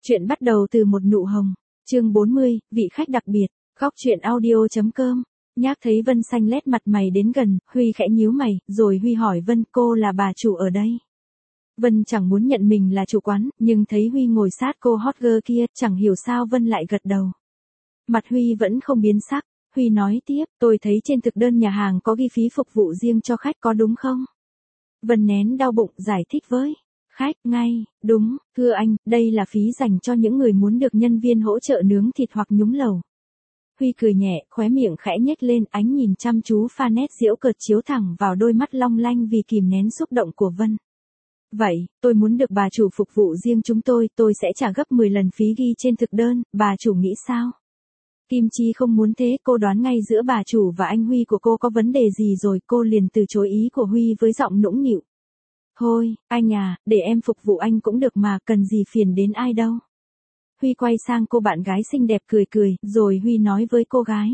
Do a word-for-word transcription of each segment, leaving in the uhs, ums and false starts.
Chuyện bắt đầu từ một nụ hồng. Chương bốn mươi, vị khách đặc biệt. Góc chuyện audio.com. Nhác thấy Vân xanh lét mặt mày đến gần, Huy khẽ nhíu mày, rồi Huy hỏi Vân, cô là bà chủ ở đây. Vân chẳng muốn nhận mình là chủ quán, nhưng thấy Huy ngồi sát cô hot girl kia, chẳng hiểu sao Vân lại gật đầu. Mặt Huy vẫn không biến sắc. Huy nói tiếp, tôi thấy trên thực đơn nhà hàng có ghi phí phục vụ riêng cho khách, có đúng không? Vân nén đau bụng, giải thích với khách, ngay, đúng, thưa anh, đây là phí dành cho những người muốn được nhân viên hỗ trợ nướng thịt hoặc nhúng lẩu. Huy cười nhẹ, khóe miệng khẽ nhếch lên, ánh nhìn chăm chú pha nét giễu cợt chiếu thẳng vào đôi mắt long lanh vì kìm nén xúc động của Vân. Vậy, tôi muốn được bà chủ phục vụ riêng chúng tôi, tôi sẽ trả gấp mười lần phí ghi trên thực đơn, bà chủ nghĩ sao? Kim Chi không muốn thế, cô đoán ngay giữa bà chủ và anh Huy của cô có vấn đề gì rồi, cô liền từ chối ý của Huy với giọng nũng nịu. Thôi, anh à, để em phục vụ anh cũng được mà, cần gì phiền đến ai đâu. Huy quay sang cô bạn gái xinh đẹp cười cười, rồi Huy nói với cô gái.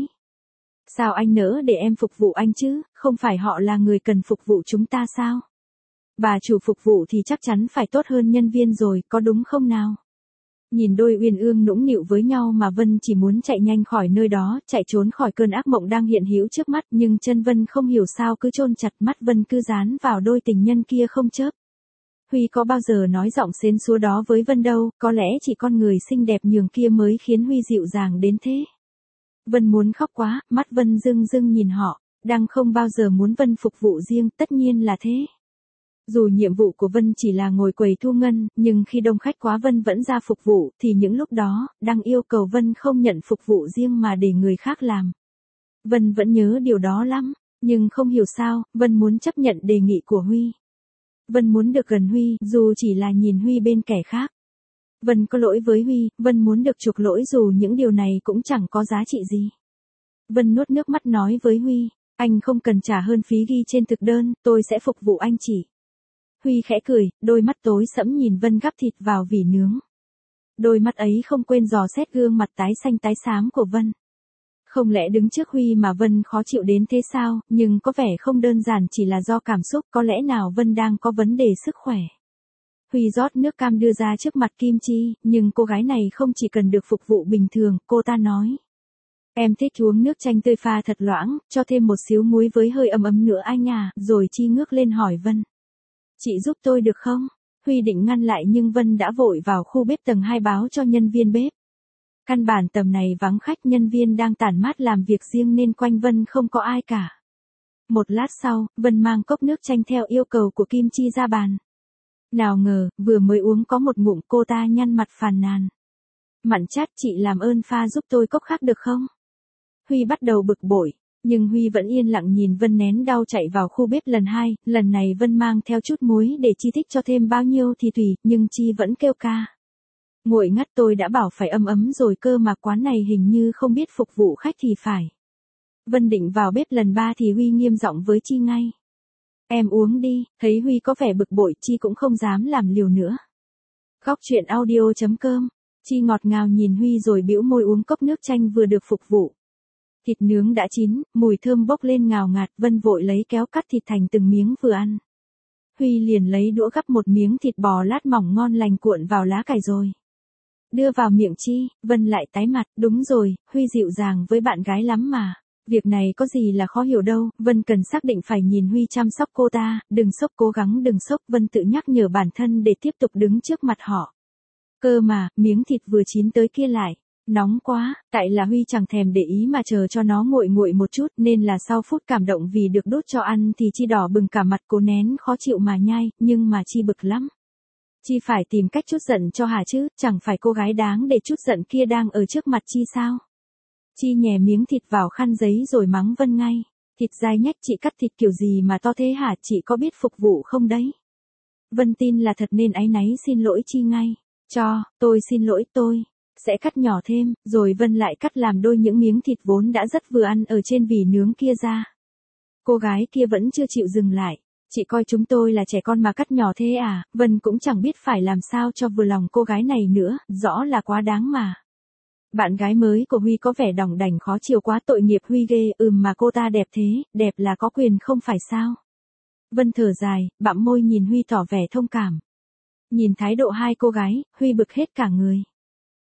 Sao anh nỡ để em phục vụ anh chứ, không phải họ là người cần phục vụ chúng ta sao? Bà chủ phục vụ thì chắc chắn phải tốt hơn nhân viên rồi, có đúng không nào? Nhìn đôi uyên ương nũng nịu với nhau mà Vân chỉ muốn chạy nhanh khỏi nơi đó, chạy trốn khỏi cơn ác mộng đang hiện hữu trước mắt, nhưng chân Vân không hiểu sao cứ chôn chặt, mắt Vân cứ dán vào đôi tình nhân kia không chớp. Huy có bao giờ nói giọng xến xúa đó với Vân đâu, có lẽ chỉ con người xinh đẹp nhường kia mới khiến Huy dịu dàng đến thế. Vân muốn khóc quá, mắt Vân rưng rưng nhìn họ, đang không bao giờ muốn Vân phục vụ riêng, tất nhiên là thế. Dù nhiệm vụ của Vân chỉ là ngồi quầy thu ngân, nhưng khi đông khách quá Vân vẫn ra phục vụ, thì những lúc đó, đang yêu cầu Vân không nhận phục vụ riêng mà để người khác làm. Vân vẫn nhớ điều đó lắm, nhưng không hiểu sao, Vân muốn chấp nhận đề nghị của Huy. Vân muốn được gần Huy, dù chỉ là nhìn Huy bên kẻ khác. Vân có lỗi với Huy, Vân muốn được chuộc lỗi dù những điều này cũng chẳng có giá trị gì. Vân nuốt nước mắt nói với Huy, anh không cần trả hơn phí ghi trên thực đơn, tôi sẽ phục vụ anh chỉ. Huy khẽ cười, đôi mắt tối sẫm nhìn Vân gắp thịt vào vỉ nướng. Đôi mắt ấy không quên dò xét gương mặt tái xanh tái xám của Vân. Không lẽ đứng trước Huy mà Vân khó chịu đến thế sao, nhưng có vẻ không đơn giản chỉ là do cảm xúc, có lẽ nào Vân đang có vấn đề sức khỏe. Huy rót nước cam đưa ra trước mặt Kim Chi, nhưng cô gái này không chỉ cần được phục vụ bình thường, cô ta nói. Em thích uống nước chanh tươi pha thật loãng, cho thêm một xíu muối với hơi ấm ấm nữa anh à, rồi Chi ngước lên hỏi Vân. Chị giúp tôi được không? Huy định ngăn lại nhưng Vân đã vội vào khu bếp tầng hai báo cho nhân viên bếp. Căn bản tầm này vắng khách, nhân viên đang tản mát làm việc riêng nên quanh Vân không có ai cả. Một lát sau, Vân mang cốc nước chanh theo yêu cầu của Kim Chi ra bàn. Nào ngờ, vừa mới uống có một ngụm cô ta nhăn mặt phàn nàn. Mặn chát, chị làm ơn pha giúp tôi cốc khác được không? Huy bắt đầu bực bội. Nhưng Huy vẫn yên lặng nhìn Vân nén đau chạy vào khu bếp lần hai, lần này Vân mang theo chút muối để Chi thích cho thêm bao nhiêu thì tùy, nhưng Chi vẫn kêu ca. Nguội ngắt, tôi đã bảo phải ấm ấm rồi cơ mà, quán này hình như không biết phục vụ khách thì phải. Vân định vào bếp lần ba thì Huy nghiêm giọng với Chi ngay. Em uống đi, thấy Huy có vẻ bực bội, Chi cũng không dám làm liều nữa. Góc chuyện audio.com. Chi ngọt ngào nhìn Huy rồi bĩu môi uống cốc nước chanh vừa được phục vụ. Thịt nướng đã chín, mùi thơm bốc lên ngào ngạt, Vân vội lấy kéo cắt thịt thành từng miếng vừa ăn. Huy liền lấy đũa gắp một miếng thịt bò lát mỏng ngon lành cuộn vào lá cải rồi. Đưa vào miệng Chi, Vân lại tái mặt, đúng rồi, Huy dịu dàng với bạn gái lắm mà. Việc này có gì là khó hiểu đâu, Vân cần xác định phải nhìn Huy chăm sóc cô ta, đừng sốc, cố gắng đừng sốc, Vân tự nhắc nhở bản thân để tiếp tục đứng trước mặt họ. Cơ mà, miếng thịt vừa chín tới kia lại. Nóng quá, tại là Huy chẳng thèm để ý mà chờ cho nó nguội nguội một chút, nên là sau phút cảm động vì được đút cho ăn thì Chi đỏ bừng cả mặt, cố nén khó chịu mà nhai, nhưng mà Chi bực lắm. Chi phải tìm cách trút giận cho hả chứ, chẳng phải cô gái đáng để trút giận kia đang ở trước mặt Chi sao? Chi nhè miếng thịt vào khăn giấy rồi mắng Vân ngay. Thịt dai nhách, chị cắt thịt kiểu gì mà to thế hả, chị có biết phục vụ không đấy? Vân tin là thật nên áy náy xin lỗi Chi ngay. Cho, tôi xin lỗi, tôi sẽ cắt nhỏ thêm, rồi Vân lại cắt làm đôi những miếng thịt vốn đã rất vừa ăn ở trên vỉ nướng kia ra. Cô gái kia vẫn chưa chịu dừng lại. Chị coi chúng tôi là trẻ con mà cắt nhỏ thế à? Vân cũng chẳng biết phải làm sao cho vừa lòng cô gái này nữa, rõ là quá đáng mà. Bạn gái mới của Huy có vẻ đỏng đảnh khó chịu quá, tội nghiệp Huy ghê, ừm mà cô ta đẹp thế, đẹp là có quyền không phải sao? Vân thở dài, bặm môi nhìn Huy tỏ vẻ thông cảm. Nhìn thái độ hai cô gái, Huy bực hết cả người.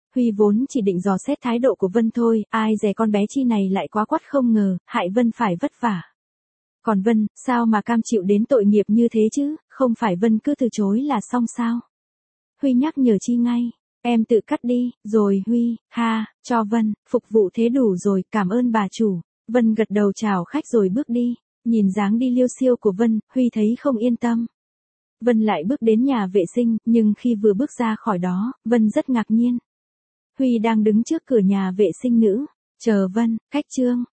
Huy vốn chỉ định dò xét thái độ của Vân thôi, ai dè con bé Chi này lại quá quắt không ngờ, hại Vân phải vất vả. Còn Vân, sao mà cam chịu đến tội nghiệp như thế chứ, không phải Vân cứ từ chối là xong sao? Huy nhắc nhở Chi ngay, em tự cắt đi, rồi Huy, ha, cho Vân, phục vụ thế đủ rồi, cảm ơn bà chủ. Vân gật đầu chào khách rồi bước đi, nhìn dáng đi liêu xiêu của Vân, Huy thấy không yên tâm. Vân lại bước đến nhà vệ sinh, nhưng khi vừa bước ra khỏi đó, Vân rất ngạc nhiên. Huy đang đứng trước cửa nhà vệ sinh nữ, chờ Vân, khách trương,